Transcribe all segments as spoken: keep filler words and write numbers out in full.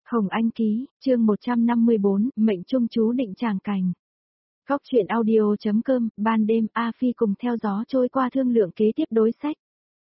Hồng Anh ký, chương một trăm năm mươi bốn, mệnh trung chú định tràng cảnh. Góc truyện audio.com, ban đêm A Phi cùng theo gió trôi qua thương lượng kế tiếp đối sách.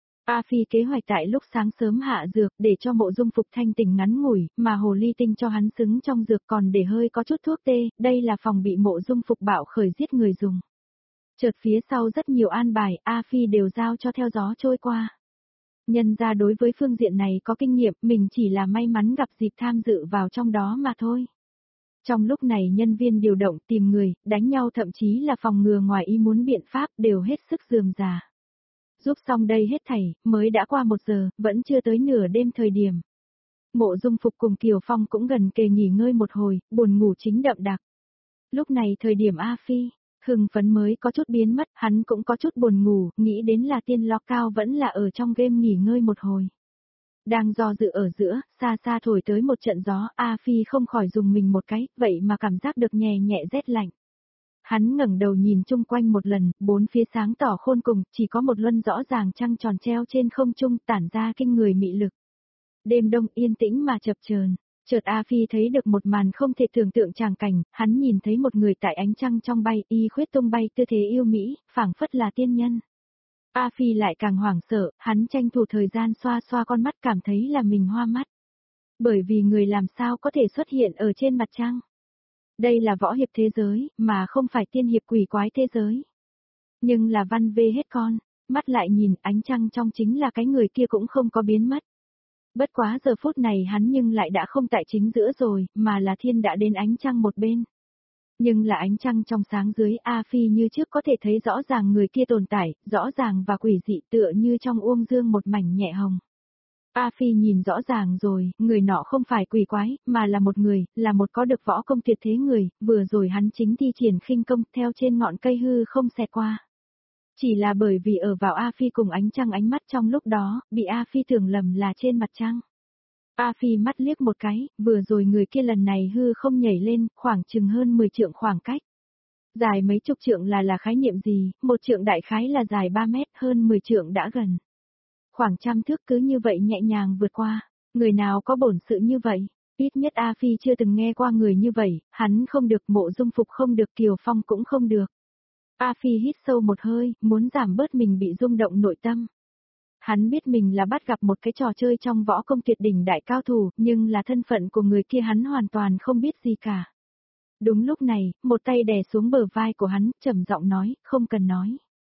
A Phi kế hoạch tại lúc sáng sớm hạ dược để cho Mộ Dung Phục thanh tỉnh ngắn ngủi, mà hồ ly tinh cho hắn xứng trong dược còn để hơi có chút thuốc tê, đây là phòng bị Mộ Dung Phục bạo khởi giết người dùng. Chợt phía sau rất nhiều an bài, A Phi đều giao cho theo gió trôi qua. Nhân ra đối với phương diện này có kinh nghiệm, mình chỉ là may mắn gặp dịp tham dự vào trong đó mà thôi. Trong lúc này nhân viên điều động tìm người, đánh nhau thậm chí là phòng ngừa ngoài ý muốn biện pháp đều hết sức rườm rà. Giúp xong đây hết thảy, mới đã qua một giờ, vẫn chưa tới nửa đêm thời điểm. Mộ Dung Phục cùng Kiều Phong cũng gần kề nghỉ ngơi một hồi, buồn ngủ chính đậm đặc. Lúc này thời điểm A Phi, hưng phấn mới có chút biến mất, hắn cũng có chút buồn ngủ, nghĩ đến là tiên lo cao vẫn là ở trong game nghỉ ngơi một hồi. Đang do dự ở giữa, xa xa thổi tới một trận gió, A Phi không khỏi dùng mình một cái, vậy mà cảm giác được nhẹ nhẹ rét lạnh. Hắn ngẩng đầu nhìn chung quanh một lần, bốn phía sáng tỏ khôn cùng, chỉ có một luân rõ ràng trăng tròn treo trên không trung tản ra kinh người mị lực. Đêm đông yên tĩnh mà chập chờn. Chợt A Phi thấy được một màn không thể tưởng tượng tràng cảnh, hắn nhìn thấy một người tại ánh trăng trong bay, y khuyết tung bay tư thế yêu mỹ, phảng phất là tiên nhân. A Phi lại càng hoảng sợ, hắn tranh thủ thời gian xoa xoa con mắt cảm thấy là mình hoa mắt. Bởi vì người làm sao có thể xuất hiện ở trên mặt trăng. Đây là võ hiệp thế giới, mà không phải tiên hiệp quỷ quái thế giới. Nhưng là văn vê hết con, mắt lại nhìn ánh trăng trong chính là cái người kia cũng không có biến mất. Bất quá giờ phút này hắn nhưng lại đã không tại chính giữa rồi, mà là thiên đã đến ánh trăng một bên. Nhưng là ánh trăng trong sáng dưới A Phi như trước có thể thấy rõ ràng người kia tồn tại, rõ ràng và quỷ dị tựa như trong uông dương một mảnh nhẹ hồng. A Phi nhìn rõ ràng rồi, người nọ không phải quỷ quái, mà là một người, là một có được võ công tuyệt thế người, vừa rồi hắn chính thi triển khinh công theo trên ngọn cây hư không xẹt qua. Chỉ là bởi vì ở vào A Phi cùng ánh trăng ánh mắt trong lúc đó, bị A Phi tưởng lầm là trên mặt trăng. A Phi mắt liếc một cái, vừa rồi người kia lần này hư không nhảy lên, khoảng chừng hơn mười trượng khoảng cách. Dài mấy chục trượng là là khái niệm gì, một trượng đại khái là dài ba mét, hơn mười trượng đã gần. Khoảng trăm thước cứ như vậy nhẹ nhàng vượt qua, người nào có bổn sự như vậy, ít nhất A Phi chưa từng nghe qua người như vậy, hắn không được, Mộ Dung Phục không được, Kiều Phong cũng không được. A Phi hít sâu một hơi, muốn giảm bớt mình bị rung động nội tâm. Hắn biết mình là bắt gặp một cái trò chơi trong võ công tuyệt đỉnh đại cao thủ, nhưng là thân phận của người kia hắn hoàn toàn không biết gì cả. Đúng lúc này, một tay đè xuống bờ vai của hắn, trầm giọng nói, không cần nói.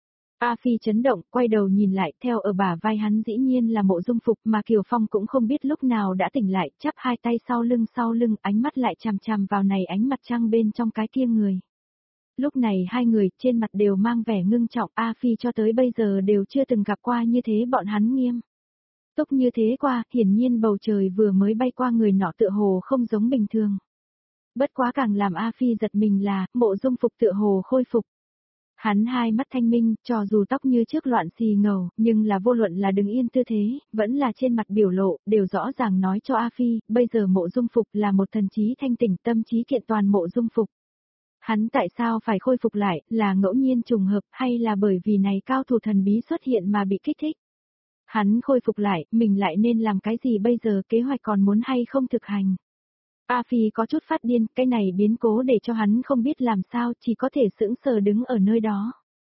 A Phi chấn động, quay đầu nhìn lại, theo ở bả vai hắn dĩ nhiên là Mộ Dung Phục, mà Kiều Phong cũng không biết lúc nào đã tỉnh lại, chắp hai tay sau lưng sau lưng, ánh mắt lại chằm chằm vào này ánh mặt trăng bên trong cái kia người. Lúc này hai người trên mặt đều mang vẻ ngưng trọng, A Phi cho tới bây giờ đều chưa từng gặp qua như thế bọn hắn nghiêm túc như thế qua, hiển nhiên bầu trời vừa mới bay qua người nọ tựa hồ không giống bình thường. Bất quá càng làm A Phi giật mình là, Mộ Dung Phục tựa hồ khôi phục. Hắn hai mắt thanh minh, cho dù tóc như trước loạn xì ngầu, nhưng là vô luận là đứng yên tư thế, vẫn là trên mặt biểu lộ, đều rõ ràng nói cho A Phi, bây giờ Mộ Dung Phục là một thần trí thanh tỉnh, tâm trí kiện toàn Mộ Dung Phục. Hắn tại sao phải khôi phục lại, là ngẫu nhiên trùng hợp hay là bởi vì này cao thủ thần bí xuất hiện mà bị kích thích? Hắn khôi phục lại, mình lại nên làm cái gì bây giờ, kế hoạch còn muốn hay không thực hành? A Phi có chút phát điên, cái này biến cố để cho hắn không biết làm sao, chỉ có thể sững sờ đứng ở nơi đó.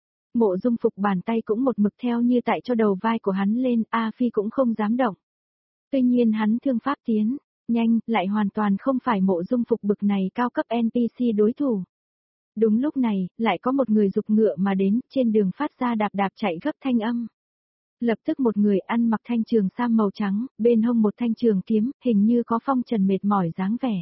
Mộ Dung Phục bàn tay cũng một mực theo như tại cho đầu vai của hắn lên, A Phi cũng không dám động. Tuy nhiên hắn thương pháp tiến nhanh, lại hoàn toàn không phải Mộ Dung Phục bực này cao cấp en pê xê đối thủ. Đúng lúc này, lại có một người dục ngựa mà đến, trên đường phát ra đạp đạp chạy gấp thanh âm. Lập tức một người ăn mặc thanh trường sam màu trắng, bên hông một thanh trường kiếm, hình như có phong trần mệt mỏi dáng vẻ.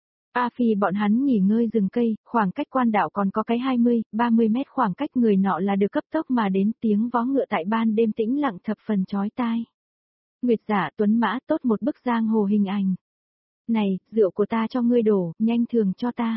A Phi bọn hắn nghỉ ngơi rừng cây, khoảng cách quan đạo còn có cái hai mươi, ba mươi mét, khoảng cách người nọ là được cấp tốc mà đến, tiếng vó ngựa tại ban đêm tĩnh lặng thập phần chói tai. Nguyệt Giả tuấn mã, tốt một bức giang hồ hình ảnh. Này, rượu của ta cho ngươi đổ, nhanh thường cho ta.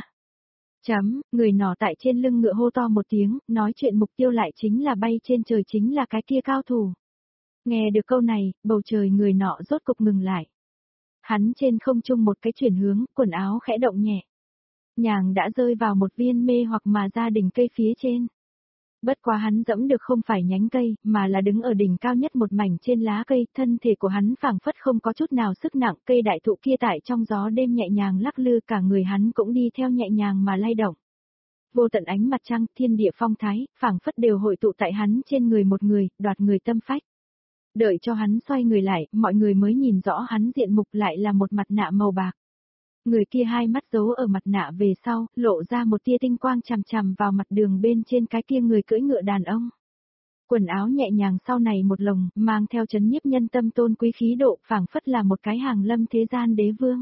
Chấm, người nọ tại trên lưng ngựa hô to một tiếng, nói chuyện mục tiêu lại chính là bay trên trời, chính là cái kia cao thủ. Nghe được câu này, bầu trời người nọ rốt cục ngừng lại. Hắn trên không trung một cái chuyển hướng, quần áo khẽ động nhẹ. Nhàng đã rơi vào một viên mê hoặc mà ra đỉnh cây phía trên. Bất quá hắn dẫm được không phải nhánh cây, mà là đứng ở đỉnh cao nhất một mảnh trên lá cây, thân thể của hắn phảng phất không có chút nào sức nặng, cây đại thụ kia tại trong gió đêm nhẹ nhàng lắc lư, cả người hắn cũng đi theo nhẹ nhàng mà lay động. Vô tận ánh mặt trăng, thiên địa phong thái, phảng phất đều hội tụ tại hắn trên người một người, đoạt người tâm phách. Đợi cho hắn xoay người lại, mọi người mới nhìn rõ hắn diện mục lại là một mặt nạ màu bạc. Người kia hai mắt giấu ở mặt nạ về sau, lộ ra một tia tinh quang chằm chằm vào mặt đường bên trên cái kia người cưỡi ngựa đàn ông. Quần áo nhẹ nhàng sau này một lồng, mang theo chấn nhiếp nhân tâm tôn quý khí độ, phảng phất là một cái hàng lâm thế gian đế vương.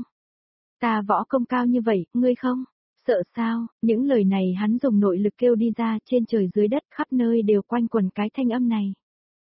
Ta võ công cao như vậy, ngươi không? Sợ sao? Những lời này hắn dùng nội lực kêu đi ra, trên trời dưới đất khắp nơi đều quanh quần cái thanh âm này.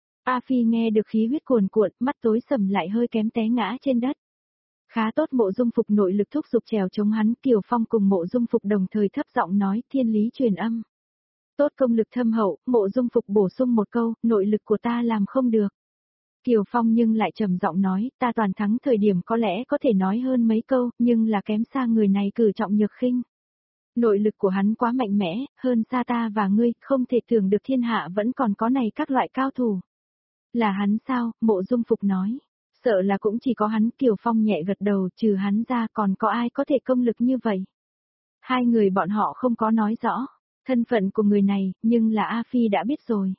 A Phi nghe được khí huyết cuồn cuộn, mắt tối sầm lại hơi kém té ngã trên đất. Khá tốt, Mộ Dung Phục nội lực thúc giục trèo chống hắn, Kiều Phong cùng Mộ Dung Phục đồng thời thấp giọng nói, thiên lý truyền âm. Tốt, công lực thâm hậu, Mộ Dung Phục bổ sung một câu, nội lực của ta làm không được. Kiều Phong nhưng lại trầm giọng nói, ta toàn thắng thời điểm có lẽ có thể nói hơn mấy câu, nhưng là kém xa người này cử trọng nhược khinh. Nội lực của hắn quá mạnh mẽ, hơn xa ta và ngươi, không thể tưởng được thiên hạ vẫn còn có này các loại cao thủ. Là hắn sao? Mộ Dung Phục nói. Sợ là cũng chỉ có hắn. Kiều Phong nhẹ gật đầu, trừ hắn ra còn có ai có thể công lực như vậy. Hai người bọn họ không có nói rõ thân phận của người này, nhưng là A Phi đã biết rồi.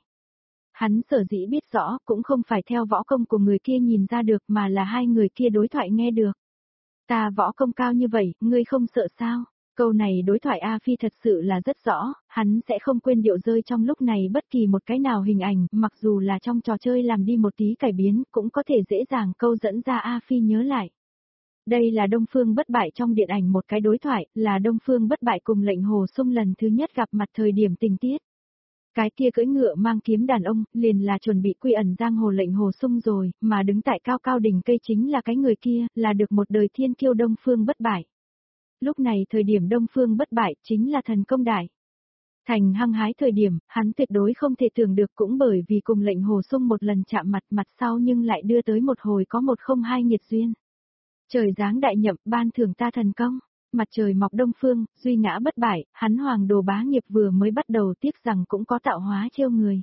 Hắn sở dĩ biết rõ cũng không phải theo võ công của người kia nhìn ra được mà là hai người kia đối thoại nghe được. Ta võ công cao như vậy, ngươi không sợ sao? Câu này đối thoại A Phi thật sự là rất rõ, hắn sẽ không quên điệu rơi trong lúc này bất kỳ một cái nào hình ảnh, mặc dù là trong trò chơi làm đi một tí cải biến, cũng có thể dễ dàng câu dẫn ra A Phi nhớ lại. Đây là Đông Phương Bất Bại trong điện ảnh một cái đối thoại, là Đông Phương Bất Bại cùng Lệnh Hồ Sung lần thứ nhất gặp mặt thời điểm tình tiết. Cái kia cưỡi ngựa mang kiếm đàn ông, liền là chuẩn bị quy ẩn giang hồ Lệnh Hồ Sung rồi, mà đứng tại cao cao đỉnh cây chính là cái người kia, là được một đời thiên kiêu Đông Phương Bất Bại. Lúc này thời điểm Đông Phương Bất Bại chính là thần công đại. Thành hăng hái thời điểm, hắn tuyệt đối không thể tưởng được, cũng bởi vì cùng Lệnh Hồ Sung một lần chạm mặt mặt sau nhưng lại đưa tới một hồi có một không hai nghiệt duyên. Trời giáng đại nhậm, ban thưởng ta thần công. Mặt trời mọc đông phương, duy ngã bất bại, hắn hoàng đồ bá nghiệp vừa mới bắt đầu, tiếc rằng cũng có tạo hóa trêu người.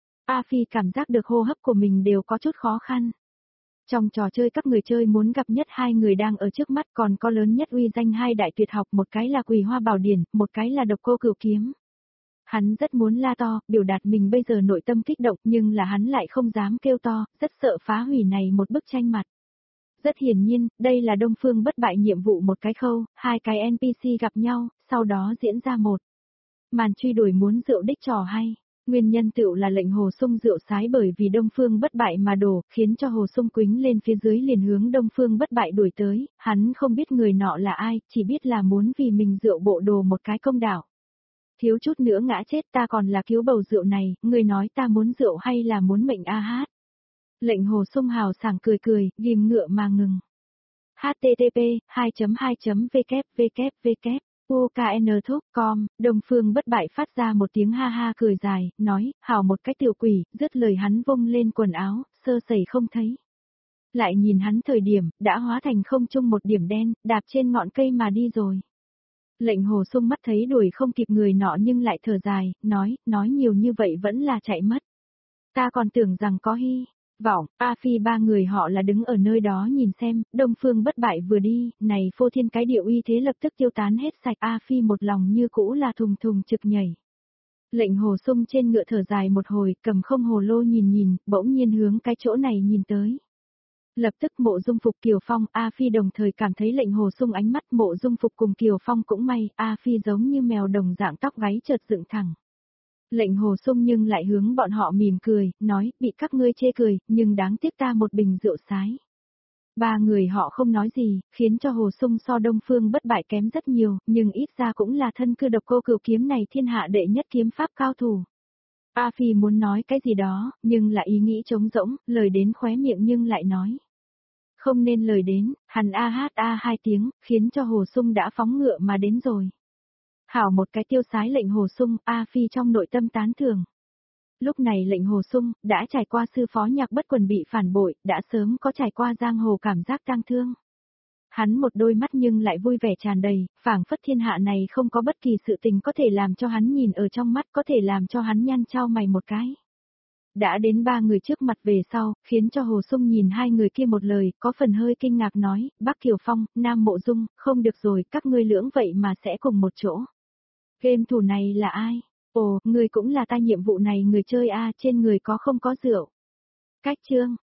A Phi cảm giác được hô hấp của mình đều có chút khó khăn. Trong trò chơi các người chơi muốn gặp nhất hai người đang ở trước mắt, còn có lớn nhất uy danh hai đại tuyệt học, một cái là Quỳ Hoa Bảo Điển, một cái là Độc Cô Cửu Kiếm. Hắn rất muốn la to, biểu đạt mình bây giờ nội tâm kích động, nhưng là hắn lại không dám kêu to, rất sợ phá hủy này một bức tranh mặt. Rất hiển nhiên, đây là Đông Phương Bất Bại nhiệm vụ một cái khâu, hai cái en pê xê gặp nhau, sau đó diễn ra một màn truy đuổi muốn rượu đích trò hay. Nguyên nhân tựu là Lệnh Hồ Sung rượu sái bởi vì Đông Phương Bất Bại mà đổ, khiến cho Hồ Sung quính lên phía dưới liền hướng Đông Phương Bất Bại đuổi tới, hắn không biết người nọ là ai, chỉ biết là muốn vì mình rượu bộ đồ một cái công đạo. Thiếu chút nữa ngã chết, ta còn là cứu bầu rượu này, người nói ta muốn rượu hay là muốn mệnh a hát. Lệnh Hồ Sung hào sảng cười cười, ghim ngựa mà ngừng. H T T P hai chấm hai chấm W W W U K N Thúc com, Đông Phương Bất Bại phát ra một tiếng ha ha cười dài, nói, hào một cái tiểu quỷ, dứt lời hắn vung lên quần áo, sơ sẩy không thấy. Lại nhìn hắn thời điểm, đã hóa thành không trung một điểm đen, đạp trên ngọn cây mà đi rồi. Lệnh Hồ Sung mắt thấy đuổi không kịp người nọ nhưng lại thở dài, nói, nói nhiều như vậy vẫn là chạy mất. Ta còn tưởng rằng có hy vọng. A Phi ba người họ là đứng ở nơi đó nhìn xem, Đông Phương Bất Bại vừa đi, này phô thiên cái địa uy thế lập tức tiêu tán hết sạch. A Phi một lòng như cũ là thùng thùng trực nhảy. Lệnh Hồ Sung trên ngựa thở dài một hồi, cầm không hồ lô nhìn nhìn, bỗng nhiên hướng cái chỗ này nhìn tới. Lập tức Mộ Dung Phục, Kiều Phong, A Phi đồng thời cảm thấy Lệnh Hồ Sung ánh mắt. Mộ Dung Phục cùng Kiều Phong cũng may, A Phi giống như mèo đồng dạng tóc gáy chợt dựng thẳng. Lệnh Hồ Sung nhưng lại hướng bọn họ mỉm cười, nói, bị các ngươi chê cười, nhưng đáng tiếc ta một bình rượu sái. Ba người họ không nói gì, khiến cho Hồ Sung so Đông Phương Bất Bại kém rất nhiều, nhưng ít ra cũng là thân cư Độc Cô Cửu Kiếm này thiên hạ đệ nhất kiếm pháp cao thủ. A Phi muốn nói cái gì đó, nhưng là ý nghĩ trống rỗng, lời đến khóe miệng nhưng lại nói. Không nên lời đến, hắn a hát a hai tiếng, khiến cho Hồ Sung đã phóng ngựa mà đến rồi. Hảo một cái tiêu sái Lệnh Hồ Sung, A Phi trong nội tâm tán thưởng. Lúc này Lệnh Hồ Sung, đã trải qua sư phó Nhạc Bất Quần bị phản bội, đã sớm có trải qua giang hồ cảm giác tang thương. Hắn một đôi mắt nhưng lại vui vẻ tràn đầy, phảng phất thiên hạ này không có bất kỳ sự tình có thể làm cho hắn nhìn ở trong mắt, có thể làm cho hắn nhăn chau mày một cái. Đã đến ba người trước mặt về sau, khiến cho Hồ Sung nhìn hai người kia một lời, có phần hơi kinh ngạc nói, Bắc Kiều Phong, Nam Mộ Dung, không được rồi, các ngươi lưỡng vậy mà sẽ cùng một chỗ. Game thủ này là ai? Ồ, người cũng là ta nhiệm vụ này người chơi a, trên người có không có rượu. Cách chương.